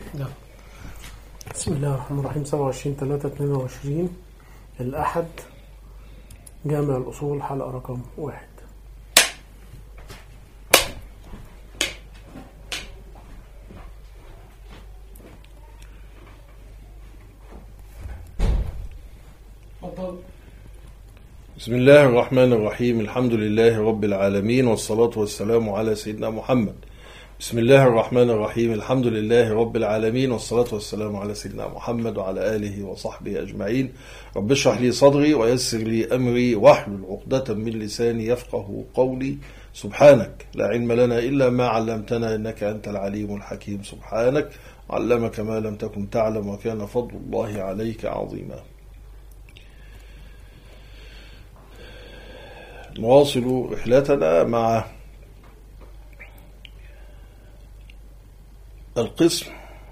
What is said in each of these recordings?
نعم. بسم الله الرحمن الرحيم. 27/3/22 الأحد، جامع الأصول، حلقة رقم 1. بسم الله الرحمن الرحيم. الحمد لله رب العالمين، والصلاة والسلام على سيدنا محمد. بسم الله الرحمن الرحيم. الحمد لله رب العالمين، والصلاة والسلام على سيدنا محمد وعلى آله وصحبه أجمعين. رب اشرح لي صدري ويسر لي أمري واحلل عقدة من لساني يفقه قولي. سبحانك لا علم لنا إلا ما علمتنا إنك أنت العليم الحكيم. سبحانك علمك ما لم تكن تعلم وكان فضل الله عليك عظيما. نواصل رحلتنا مع القسم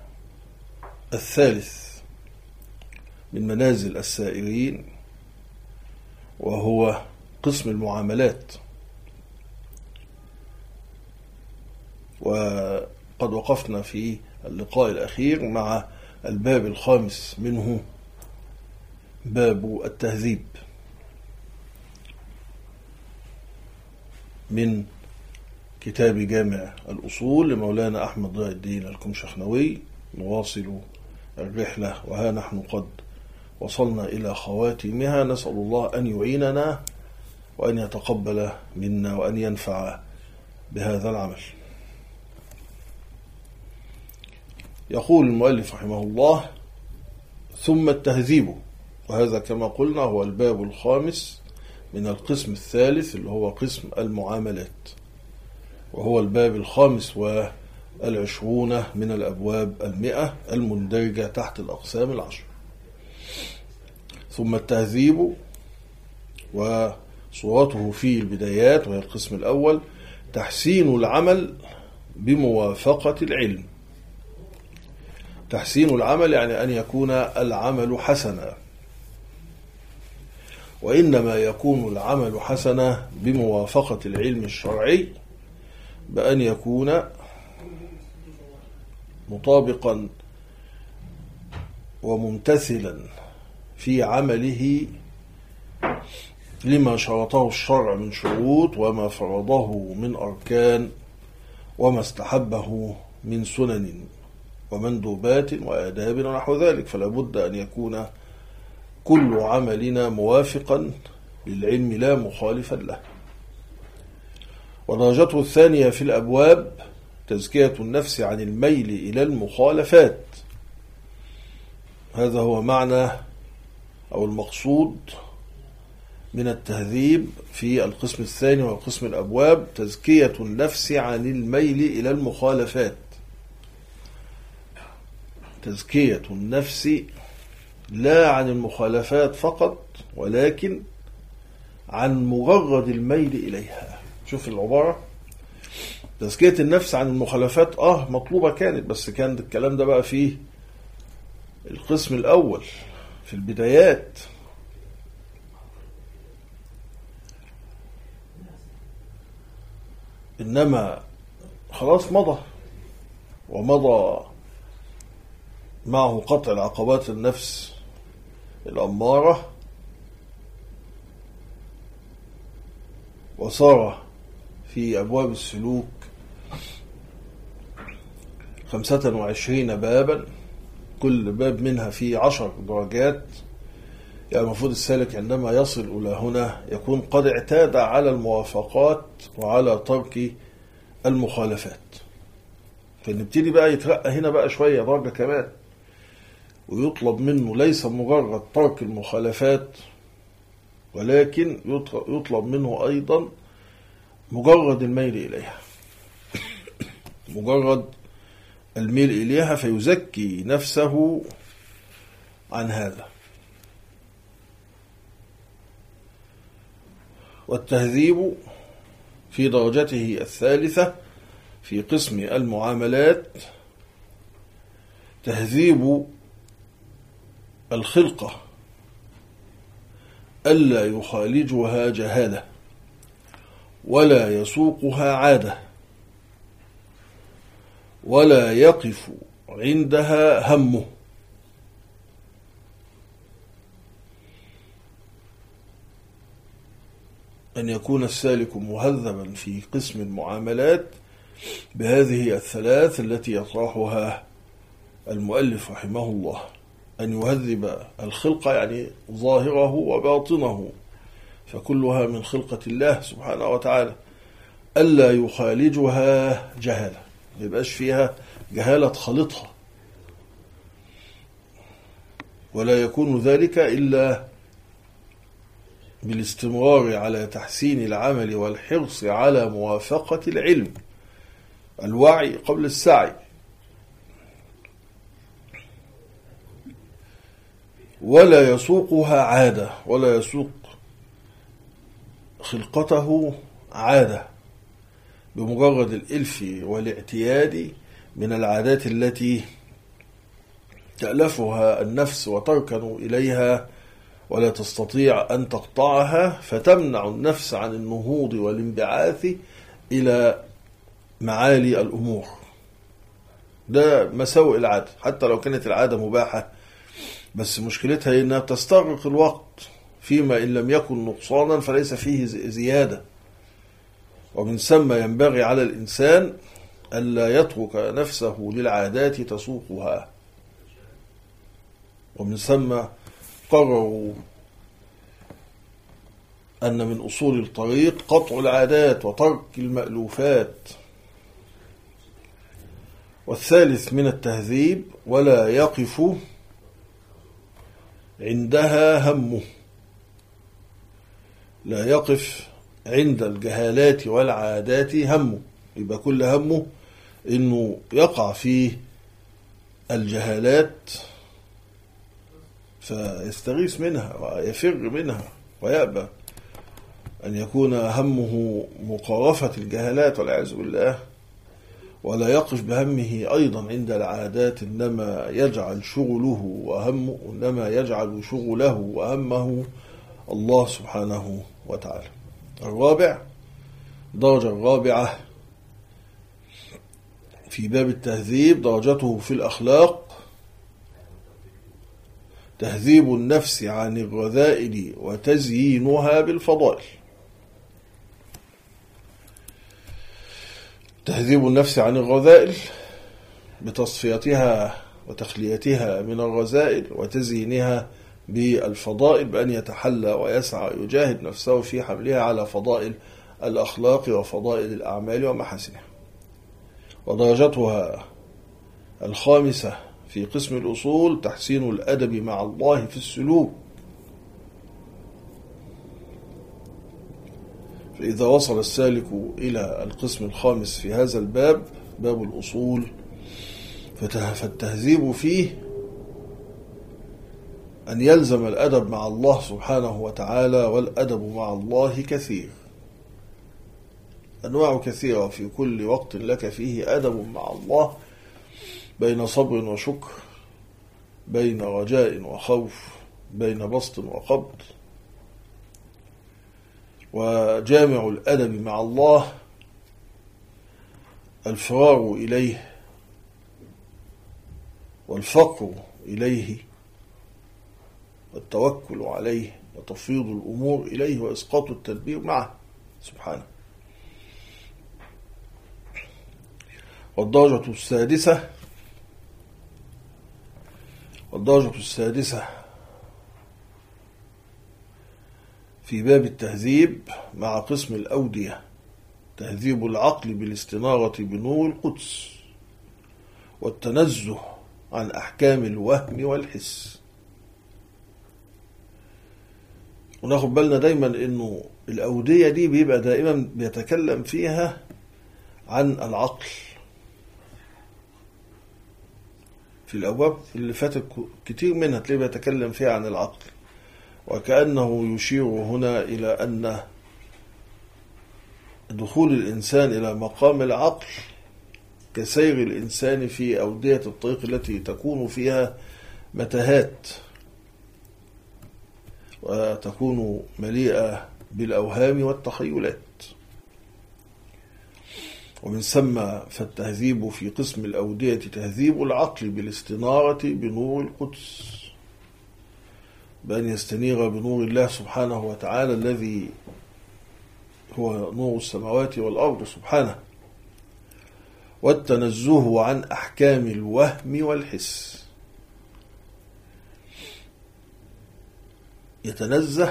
الثالث من منازل السائرين، وهو قسم المعاملات. وقد وقفنا في اللقاء الأخير مع الباب الخامس منه، باب التهذيب، من كتاب جامع الأصول لمولانا أحمد ضياء الدين الكمشخنوي. نواصل الرحلة وها نحن قد وصلنا إلى خواتمها. نسأل الله أن يعيننا وأن يتقبل منا وأن ينفع بهذا العمل. يقول المؤلف رحمه الله: ثم التهذيب. وهذا كما قلنا هو الباب الخامس من القسم الثالث، اللي هو قسم المعاملات، وهو الباب الخامس والعشرون من الأبواب 100 المندرجة تحت الأقسام 10. ثم التهذيب وصورته في البدايات، وهي القسم الأول: تحسين العمل بموافقة العلم. تحسين العمل يعني أن يكون العمل حسنا، وإنما يكون العمل حسنا بموافقة العلم الشرعي، بأن يكون مطابقا وممتثلا في عمله لما شرطه الشرع من شروط، وما فرضه من أركان، وما استحبه من سنن ومندوبات وآداب ونحو ذلك. فلا بد أن يكون كل عملنا موافقا للعلم لا مخالفا له. ودرجته الثانية في الأبواب تزكية النفس عن الميل إلى المخالفات. هذا هو معنى أو المقصود من التهذيب في القسم الثاني وقسم الأبواب: تزكية النفس عن الميل إلى المخالفات. تزكية النفس لا عن المخالفات فقط، ولكن عن مجرد الميل إليها. شوف العبارة: تزكية النفس عن المخالفات مطلوبة كانت، بس كان الكلام ده بقى فيه القسم الأول في البدايات. إنما خلاص مضى، ومضى معه قطع العقبات النفس الأمارة، وصار في أبواب السلوك 25 بابا، كل باب منها فيه 10 درجات. يعني المفروض السالك عندما يصل إلى هنا يكون قد اعتاد على الموافقات وعلى ترك المخالفات، فنبتدي بقى يترقى هنا بقى شوية درجة كمان، ويطلب منه ليس مجرد ترك المخالفات، ولكن يطلب منه أيضا مجرد الميل إليها. مجرد الميل إليها، فيزكي نفسه عن هذا. والتهذيب في درجته الثالثة في قسم المعاملات تهذيب الخلقة، ألا يخالجها جهالة ولا يسوقها عادة، ولا يقف عندها همه. أن يكون السالك مهذبا في قسم المعاملات بهذه الثلاث التي يطرحها المؤلف رحمه الله. أن يهذب الخلقة يعني ظاهره وباطنه، فكلها من خلقة الله سبحانه وتعالى. ألا يخالجها جهالة، ما يبقاش فيها جهالة خالطها، ولا يكون ذلك إلا بالاستمرار على تحسين العمل والحرص على موافقة العلم، الوعي قبل السعي. ولا يسوقها عادة، ولا يسوق خلقته عادة بمجرد الإلف والاعتياد من العادات التي تألفها النفس وتركن إليها ولا تستطيع أن تقطعها، فتمنع النفس عن النهوض والانبعاث إلى معالي الأمور. ده مساوئ العادة، حتى لو كانت العادة مباحة، بس مشكلتها إنها بتستغرق الوقت، فيما إن لم يكن نقصانا فليس فيه زيادة. ومن ثم ينبغي على الإنسان ألا يترك نفسه للعادات تسوقها. ومن ثم قرروا أن من أصول الطريق قطع العادات وترك المألوفات. والثالث من التهذيب: ولا يقف عندها همه. لا يقف عند الجهالات والعادات همه، يبقى كل همه إنه يقع في الجهالات فيستغيث منها ويفر منها، ويأبى أن يكون همه مقارفة الجهالات والعياذ بالله. ولا يقف بهمه أيضا عند العادات، إنما يجعل شغله وهمه، إنما يجعل شغله وهمه الله سبحانه وتعالى. الرابع، درجة الرابعة في باب التهذيب، درجته في الأخلاق: تهذيب النفس عن الرذائل وتزيينها بالفضائل. تهذيب النفس عن الرذائل بتصفيتها وتخليتها من الرذائل، وتزيينها بالفضائل بأن يتحلى ويسعى يجاهد نفسه في حملها على فضائل الأخلاق وفضائل الأعمال ومحاسنها. ودرجتها الخامسة في قسم الأصول: تحسين الأدب مع الله في السلوك. فإذا وصل السالك إلى القسم الخامس في هذا الباب، باب الأصول، فالتهذيب فيه أن يلزم الأدب مع الله سبحانه وتعالى. والأدب مع الله كثير، أنواع كثيرة، في كل وقت لك فيه أدب مع الله، بين صبر وشكر، بين رجاء وخوف، بين بسط وقبض. وجامع الأدب مع الله الفرار إليه والفقر إليه والتوكل عليه وتفويض الأمور إليه وإسقاط التدبير معه سبحانه. والدرجة السادسة في باب التهذيب مع قسم الأودية: تهذيب العقل بالاستنارة بنور القدس، والتنزه عن أحكام الوهم والحس. وناخد بالنا دايما إنه الأودية دي بيبقى دائما بيتكلم فيها عن العقل. في الأبواب اللي فاتت كتير منها تلاقيه بيتكلم فيها عن العقل، وكأنه يشير هنا إلى أن دخول الإنسان إلى مقام العقل كسير الإنسان في أودية الطريق التي تكون فيها متاهات وتكون مليئة بالأوهام والتخيلات. ومن ثم فالتهذيب في قسم الأودية تهذيب العقل بالاستنارة بنور القدس، بأن يستنير بنور الله سبحانه وتعالى الذي هو نور السماوات والأرض سبحانه، والتنزه عن أحكام الوهم والحس. يتنزه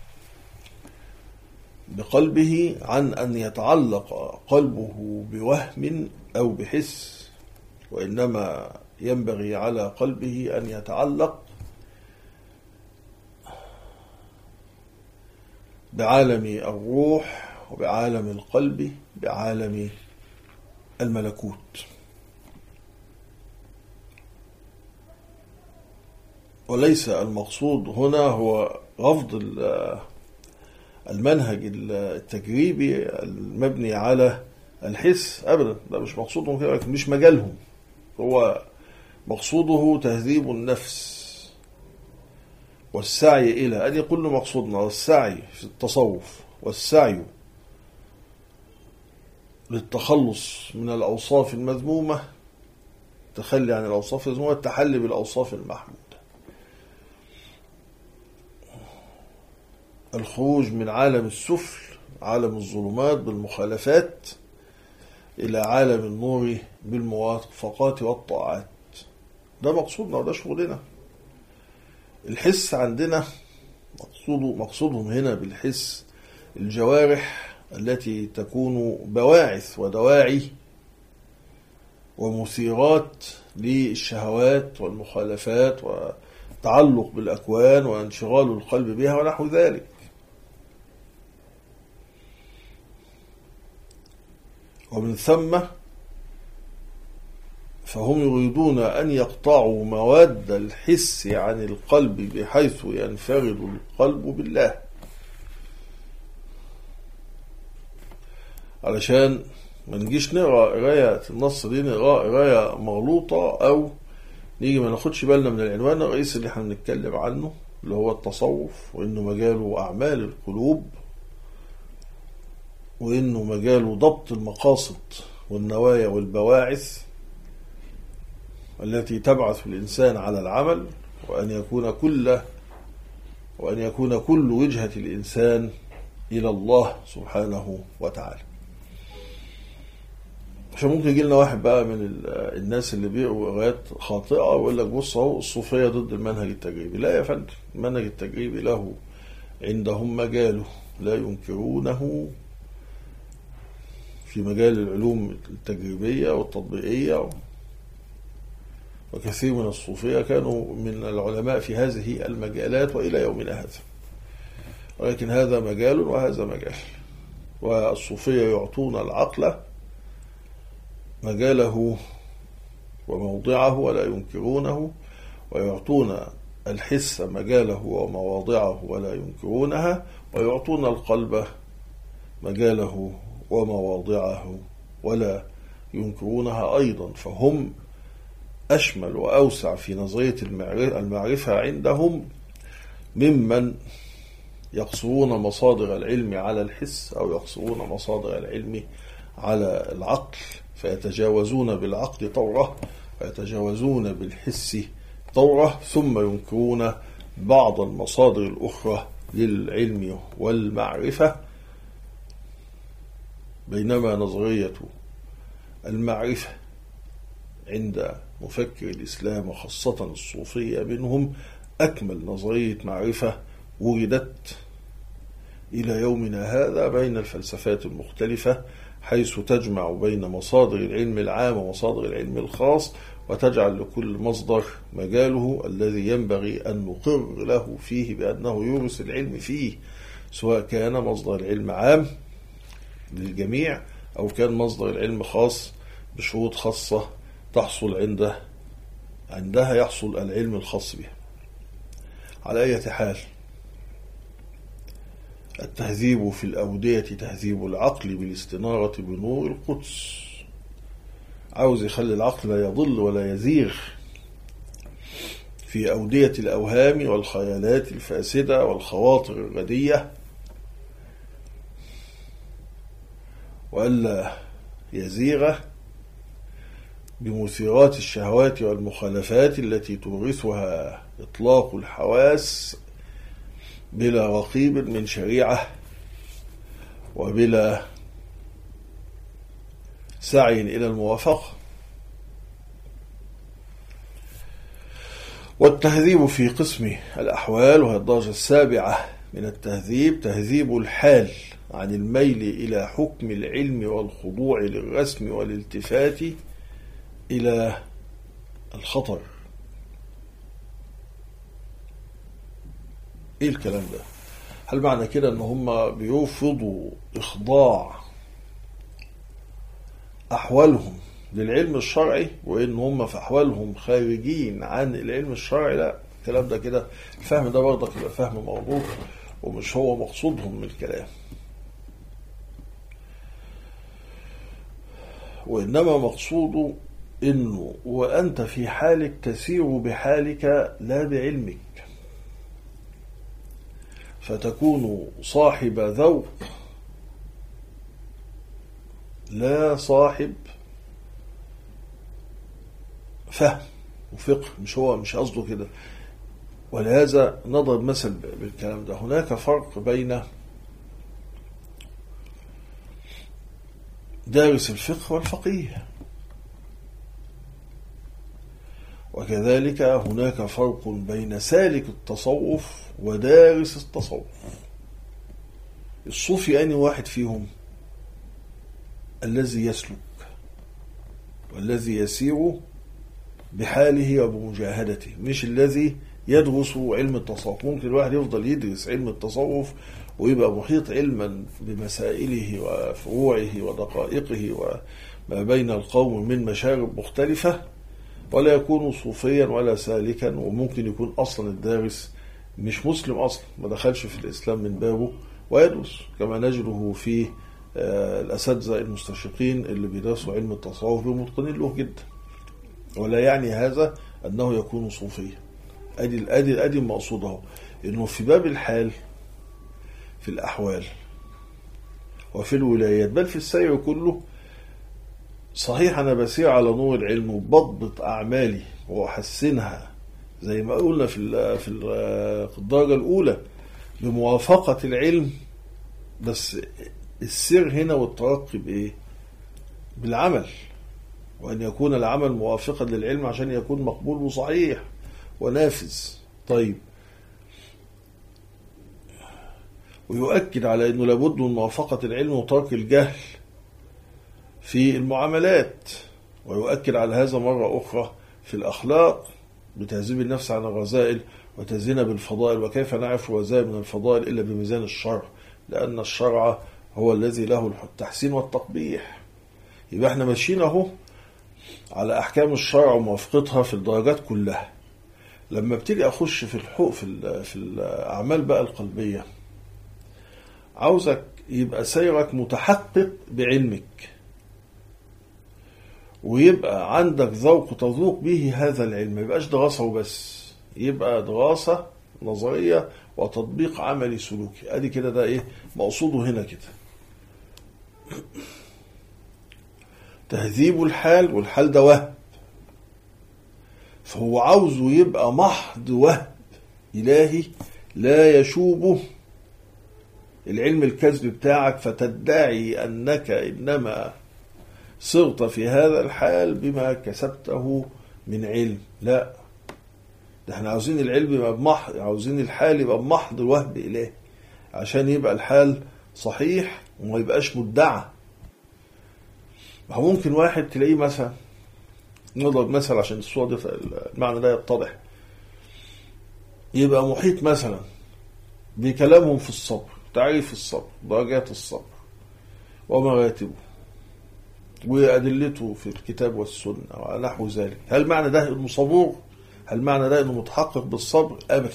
بقلبه عن أن يتعلق قلبه بوهم أو بحس، وإنما ينبغي على قلبه أن يتعلق بعالم الروح وبعالم القلب، بعالم الملكوت. وليس المقصود هنا هو رفض المنهج التجريبي المبني على الحس أبدا، ده مش مقصودهم كده، لكن مش مجالهم. هو مقصوده تهذيب النفس والسعي إلى أن يكون مقصودنا والسعي في التصوف والسعي للتخلص من الأوصاف المذمومة، التخلي عن الأوصاف المذمومة، التحلي بالأوصاف المحمودة، الخروج من عالم السفل، عالم الظلمات بالمخالفات، إلى عالم النور بالموافقات والطاعات. ده مقصودنا وده شغلنا. الحس عندنا مقصودهم هنا بالحس الجوارح التي تكون بواعث ودواعي ومثيرات للشهوات والمخالفات وتعلق بالأكوان وانشغال القلب بها ونحو ذلك. ومن ثم فهم يريدون أن يقطعوا مواد الحس عن القلب بحيث ينفرد القلب بالله، علشان ما نجيش نقرأ قراية النص دي نقرأ قراية مغلوطة، أو نيجي ما ناخدش بالنا من العنوان الرئيسي اللي احنا بنتكلم عنه اللي هو التصوف، وإنه مجاله أعمال القلوب، وإنه مجاله ضبط المقاصد والنوايا والبواعث التي تبعث الإنسان على العمل، وأن يكون كل وجهة الإنسان إلى الله سبحانه وتعالى. عشان ممكن يجي لنا واحد بقى من الناس اللي بيقروا قراءات خاطئة ويقول لك بص اهو الصوفية ضد المنهج التجريبي. لا يا فندم، المنهج التجريبي له عندهم مجاله لا ينكرونه في مجال العلوم التجريبية والتطبيقية، وكثير من الصوفية كانوا من العلماء في هذه المجالات وإلى يومنا هذا، ولكن هذا مجال وهذا مجال. والصوفية يعطون العقل مجاله وموضعه ولا ينكرونه، ويعطون الحس مجاله ومواضعه ولا ينكرونها، ويعطون القلب مجاله ومواضعه ولا ينكرونها أيضا. فهم أشمل وأوسع في نظرية المعرفة عندهم ممن يقصرون مصادر العلم على الحس أو يقصرون مصادر العلم على العقل، فيتجاوزون بالعقل طورة ويتجاوزون بالحس طورة، ثم ينكرون بعض المصادر الأخرى للعلم والمعرفة. بينما نظرية المعرفة عند مفكر الإسلام وخاصة الصوفية منهم أكمل نظرية معرفة وجدت إلى يومنا هذا بين الفلسفات المختلفة، حيث تجمع بين مصادر العلم العام ومصادر العلم الخاص، وتجعل لكل مصدر مجاله الذي ينبغي أن نقر له فيه بأنه يورث العلم فيه، سواء كان مصدر العلم عام للجميع أو كان مصدر العلم خاص بشروط خاصة تحصل عندها يحصل العلم الخاص بها. على أي حال، التهذيب في الأودية تهذيب العقل بالاستنارة بنور القدس. عاوز يخلي العقل لا يضل ولا يزيغ في أودية الأوهام والخيالات الفاسدة والخواطر الردية، وألا يزيغ بمثيرات الشهوات والمخالفات التي تورثها إطلاق الحواس بلا رقيب من شريعة وبلا سعي إلى الموافقة. والتهذيب في قسم الأحوال، وهي الدرجة السابعة من التهذيب، تهذيب الحال عن الميل إلى حكم العلم والخضوع للرسم والالتفات إلى الخطر. إيه الكلام ده؟ هل معنى كده أن هم بيرفضوا إخضاع أحوالهم للعلم الشرعي وإن هم في أحوالهم خارجين عن العلم الشرعي؟ لا، الكلام ده كده، الفهم ده برضك يبقى فهم موضوع ومش هو مقصودهم من الكلام، وإنما مقصوده إنه وأنت في حالك تسير بحالك لا بعلمك، فتكون صاحب ذوق لا صاحب فهم وفقه. مش قصده كده. ولهذا نضرب مثل بالكلام ده. هناك فرق بين دارس الفقه والفقيه، وكذلك هناك فرق بين سالك التصوف ودارس التصوف. الصوفي أي واحد فيهم؟ الذي يسلك والذي يسير بحاله وبمجاهدته، مش الذي يدرس علم التصوف. ممكن الواحد يفضل يدرس علم التصوف ويبقى محيط علما بمسائله وفروعه ودقائقه وما بين القوم من مشارب مختلفة، ولا يكون صوفيا ولا سالكا، وممكن يكون أصلا الدارس مش مسلم أصلا، ما دخلش في الإسلام من بابه ويدرس، كما نجده في الأساتذة المستشرقين اللي بيدرسوا علم التصوف بمتقنين له جدا، ولا يعني هذا أنه يكون صوفيا. أدي مقصوده إنه في باب الحال، في الأحوال وفي الولايات، بل في السير كله، صحيح أنا بسير على نور العلم وبضبط أعمالي وأحسنها زي ما قلنا في الدرجة الأولى بموافقة العلم، بس السر هنا والترقي بإيه؟ بالعمل، وأن يكون العمل موافقا للعلم عشان يكون مقبول وصحيح ونافذ. طيب، ويؤكد على أنه لابد من موافقة العلم وترك الجهل في المعاملات، ويؤكد على هذا مرة أخرى في الأخلاق بتهذيب النفس عن الرذائل وتزيينها بالفضائل. وكيف نعرف الرذائل من الفضائل إلا بميزان الشرع، لأن الشرع هو الذي له التحسين والتقبيح. يبقى احنا ماشيين اهو على أحكام الشرع وموافقتها في الدرجات كلها. لما بتيجي أخش في الأعمال بقى القلبية، عاوزك يبقى سيرك متحقق بعلمك، ويبقى عندك ذوق تذوق به هذا العلم، ما يبقاش دراسة وبس، يبقى دراسة نظرية وتطبيق عملي سلوكي. ادي كده، ده ايه مقصوده هنا كده؟ تهذيب الحال، والحال ده وهب، فهو عاوزه يبقى محض وهب إلهي لا يشوبه العلم الكذب بتاعك، فتدعي أنك إنما صرت في هذا الحال بما كسبته من علم. لا، ده احنا عاوزين العلم يبقى بمحض، عاوزين الحال يبقى بمحض وهب إلهي عشان يبقى الحال صحيح وما يبقاش مدعى. ممكن واحد تلاقيه مثلا، نضرب مثل عشان الصورة دي المعنى ده يتضح، يبقى محيط مثلا بكلامهم في الصبر، تعريف الصبر، درجات الصبر ومراتبه وأدلته في الكتاب والسنة ونحو ذلك. هل معنى ده إنه صبور؟ هل معنى ده إنه متحقق بالصبر؟ أبدا.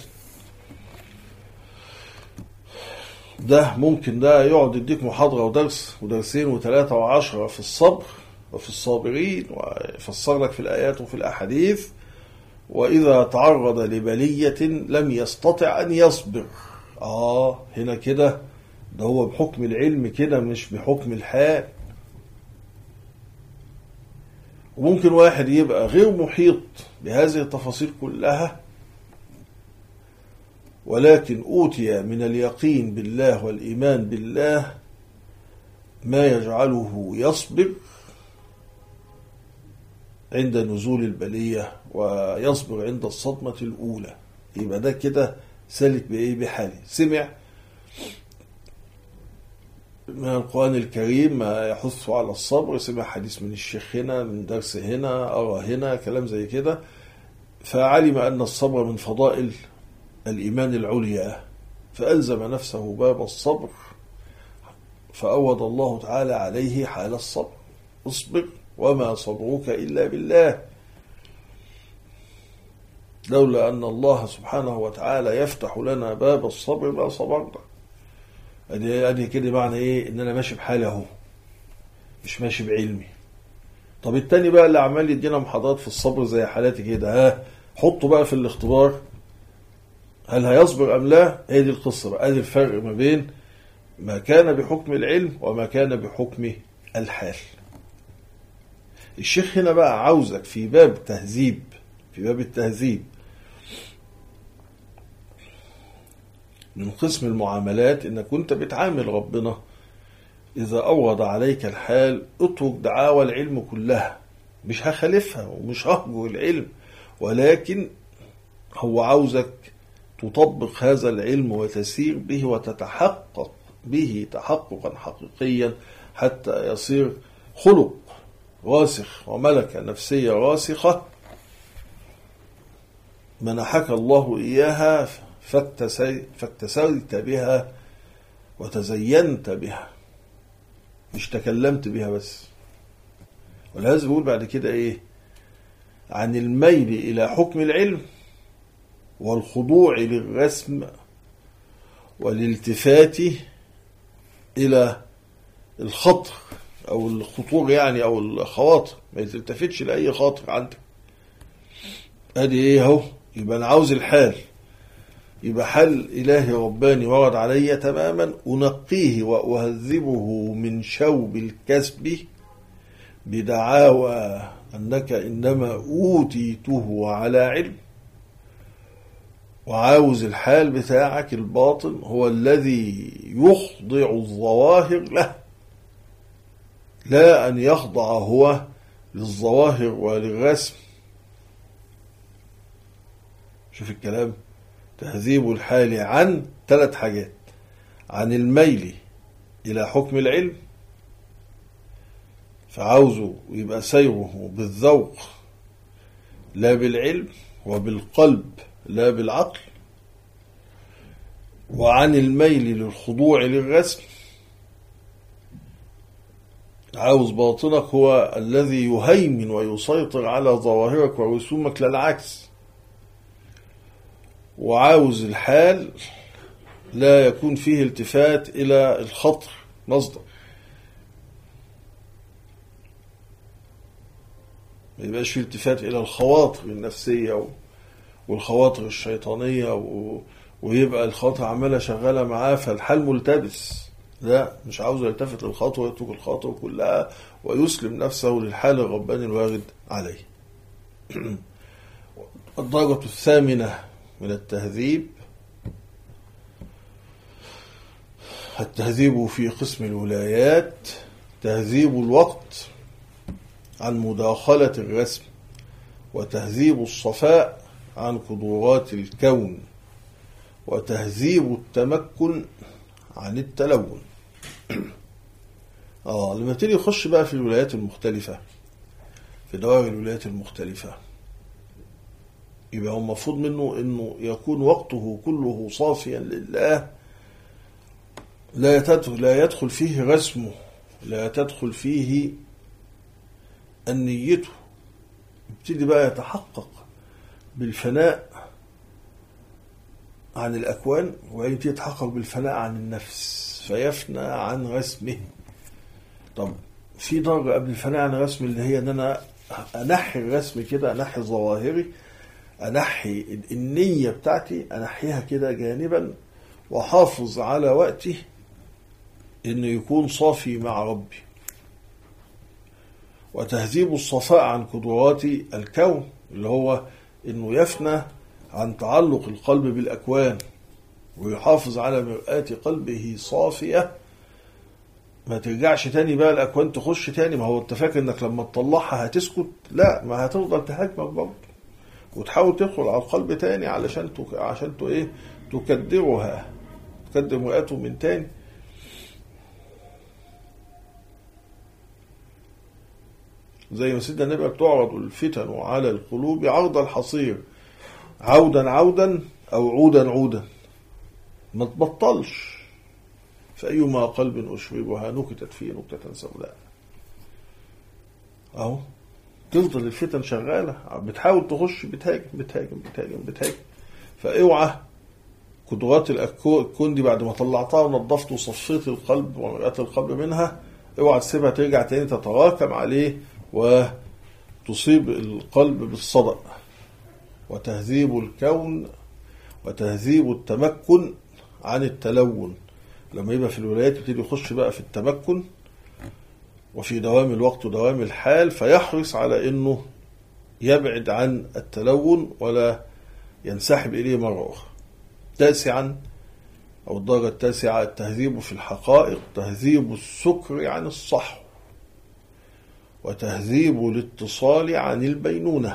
ده ممكن ده يقعد يديك محاضرة ودرس ودرسين وثلاثة وعشرة في الصبر وفي الصابرين، ويفسر لك في الآيات وفي الأحاديث، وإذا تعرض لبلية لم يستطع أن يصبر. هنا كده ده هو بحكم العلم كده، مش بحكم الحال. وممكن واحد يبقى غير محيط بهذه التفاصيل كلها، ولكن أوتي من اليقين بالله والإيمان بالله ما يجعله يصبر عند نزول البلية ويصبر عند الصدمة الأولى. يبقى ده كده سالك بإيه؟ بحاله. سمع من القرآن الكريم ما يحث على الصبر، سمع حديث من الشيخ هنا، من درس هنا، أرى هنا كلام زي كده، فعلم أن الصبر من فضائل الإيمان العليا، فألزم نفسه باب الصبر، فأود الله تعالى عليه حال الصبر: اصبر وما صبرك إلا بالله. لولا أن الله سبحانه وتعالى يفتح لنا باب الصبر ما صبرنا. أدي كده معنى إيه؟ إن أنا ماشي بحالي أهو، مش ماشي بعلمي. طب التاني بقى اللي عمال يدينا محاضرات في الصبر زي حالاتي كده، حطه بقى في الاختبار، هل هيصبر أم لا؟ هي دي القصة بقى. أدي الفرق ما بين ما كان بحكم العلم وما كان بحكم الحال. الشيخ هنا بقى عاوزك في باب التهذيب من قسم المعاملات، انك كنت بتعامل ربنا اذا اورد عليك الحال اترك دعاوى العلم كلها، مش هخالفها ومش ههجر العلم، ولكن هو عاوزك تطبق هذا العلم وتسير به وتتحقق به تحققا حقيقيا حتى يصير خلق راسخ وملكة نفسية راسخة منحك الله إياها، فاكتسرت بها وتزينت بها، مش تكلمت بها بس. ولهذا بيقول بعد كده إيه؟ عن الميل إلى حكم العلم والخضوع للرسم والالتفات إلى الخطر أو الخطور يعني أو الخواطر، ما تلتفتش لأي خاطر عندك. أدي إيه أهو؟ يبقى أنا عاوز الحال، يبقى حال إلهي رباني ورد علي تماما، أنقيه وأهذبه من شوب الكسب بدعاوى أنك إنما أوتيته على علم. وعاوز الحال بتاعك الباطن هو الذي يخضع الظواهر له، لا أن يخضع هو للظواهر وللرسم. شوف الكلام، تهذيب الحال عن 3 حاجات: عن الميل إلى حكم العلم، فعاوزه يبقى سيره بالذوق لا بالعلم، وبالقلب لا بالعقل. وعن الميل للخضوع للرسم، عاوز باطنك هو الذي يهيمن ويسيطر على ظواهرك ورسومك، لا العكس. وعاوز الحال لا يكون فيه التفات إلى الخطر مصدر، ما يبقاش فيه التفات إلى الخواطر النفسية والخواطر الشيطانية ويبقى الخاطر عمالة شغالة معاه فالحال ملتبس. لا، مش عاوز يلتفت للخاطر ويترك الخاطر كلها ويسلم نفسه للحال الرباني الوارد عليه. الدرجة الثامنة من التهذيب التهذيب في قسم الولايات، تهذيب الوقت عن مداخلة الرسم، وتهذيب الصفاء عن قدرات الكون، وتهذيب التمكن عن التلون. لما تيجي يخش بقى في الولايات المختلفة، في دوائر الولايات المختلفة، يبقى هو المفروض منه انه يكون وقته كله صافيا لله، لا يدخل فيه رسمه، لا تدخل فيه النيته. يبتدي بقى يتحقق بالفناء عن الأكوان، ويبتدي يتحقق بالفناء عن النفس فيفنى عن رسمه. طب في درجة قبل الفناء عن الرسم اللي هي ان انا انحي الرسم كده، انحي ظواهري، انحي النية بتاعتي، انحيها كده جانبا، وحافظ على وقتي انه يكون صافي مع ربي. وتهذيب الصفاء عن قدرات الكون، اللي هو إنه يفنى عن تعلق القلب بالأكوان ويحافظ على مرآة قلبه صافية، ما ترجعش تاني بقى الأكوان تخش تاني. ما هو انت فاكر انك لما تطلعها هتسكت؟ لا، ما هتفضل تهاجمك برضه وتحاول تدخل على القلب تاني علشان تكدرها، تكدر مرآته من تاني. زي ما سيدنا النبي تعرض الفتن على القلوب عرض الحصير، عودا عودا أو عودا عودا، ما تبطلش. فأيما قلب أشربها نكتت فيه نكتة سوداء. أهو تفضل الفتن شغالة، بتحاول تخش، بتهاجم بتهاجم بتهاجم بتهاجم. فاوعى قدرات الكون دي بعد ما طلعتها ونظفت وصفيت القلب ومرآة القلب منها، اوعى تسيبها ترجع تاني تتراكم عليه وتصيب القلب بالصدأ. وتهذيب الكون وتهذيب التمكن عن التلون. لما يبقى في الولايات يبتدي يخش بقى في التمكن وفي دوام الوقت ودوام الحال، فيحرص على انه يبعد عن التلون ولا ينسحب اليه مرة اخرى. تاسعا او الدرجة التاسعة التهذيب في الحقائق، تهذيب السكر عن الصحو، وتهذيب الاتصال عن البينونة.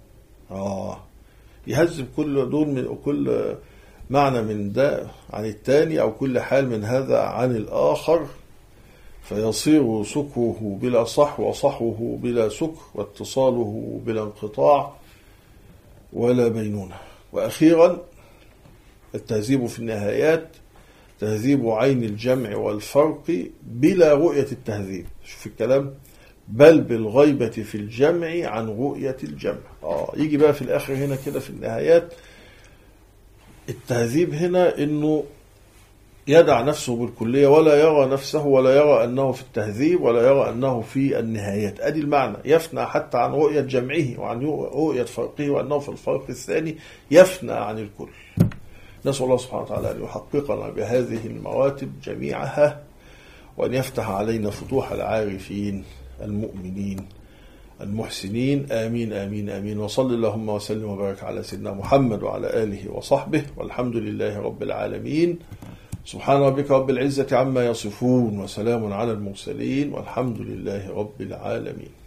يهذب كل دول من كل معنى من ده عن الثاني، أو كل حال من هذا عن الآخر، فيصير سكره بلا صحو وصحوه بلا سكر واتصاله بلا انقطاع ولا بينونة. وأخيرا التهذيب في النهايات تهذيب عين الجمع والفرق بلا رؤية التهذيب. شوف الكلام، بل بالغيبة في الجمع عن رؤية الجمع. يجي بقى في الآخر هنا كده في النهايات التهذيب هنا إنه يدع نفسه بالكلية ولا يرى نفسه ولا يرى أنه في التهذيب ولا يرى أنه في النهايات. أدي المعنى، يفنى حتى عن رؤية جمعه وعن رؤية فرقه، وأنه في الفرق الثاني يفنى عن الكل. نسأل الله سبحانه وتعالى أن يحققنا بهذه المراتب جميعها، وأن يفتح علينا فتوح العارفين المؤمنين المحسنين. آمين آمين آمين. وصل اللهم وسلم وبارك على سيدنا محمد وعلى آله وصحبه، والحمد لله رب العالمين. سبحان ربك رب العزة عما يصفون، وسلام على المرسلين، والحمد لله رب العالمين.